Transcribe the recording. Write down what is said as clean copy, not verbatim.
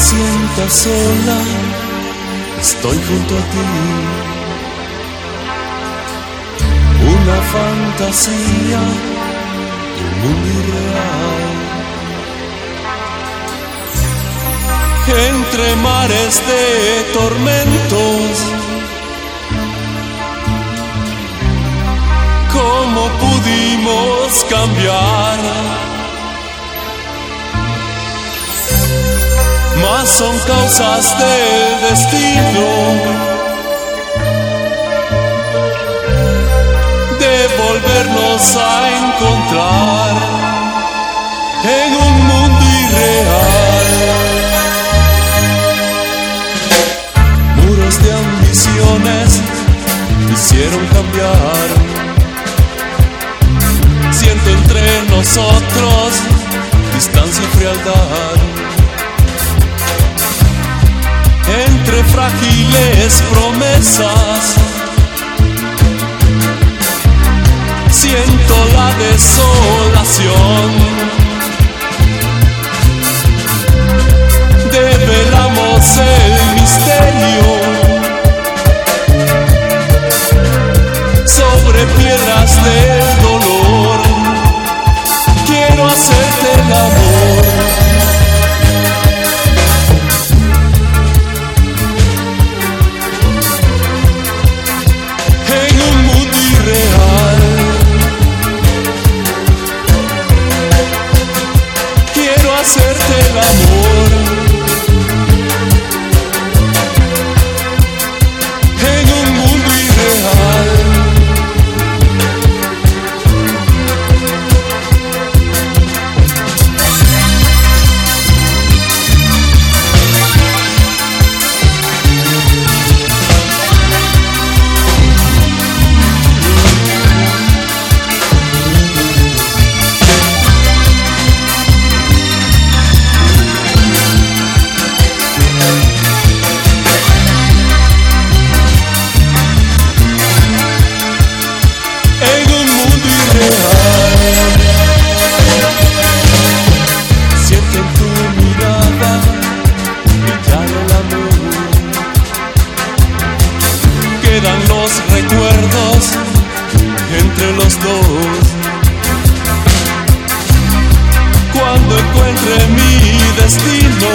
sientas sola, estoy junto a ti. Una fantasía de un mundo irreal. Entre mares de tormentos, ¿cómo pudimos cambiar? Mas son causas del destino de volvernos a encontrar en un mundo irreal. Muros de ambiciones hicieron cambiar. Siento entre nosotros distancia y frialdad. Entre frágiles promesas siento la desolación. Develamos el misterio sobre piedras del dolor. Quiero hacerte el amor. Hacerte el amor en un mundo irreal. Siento en tu mirada brillar el amor. Quedan los recuerdos entre los dos. Cuando encuentre mi destino,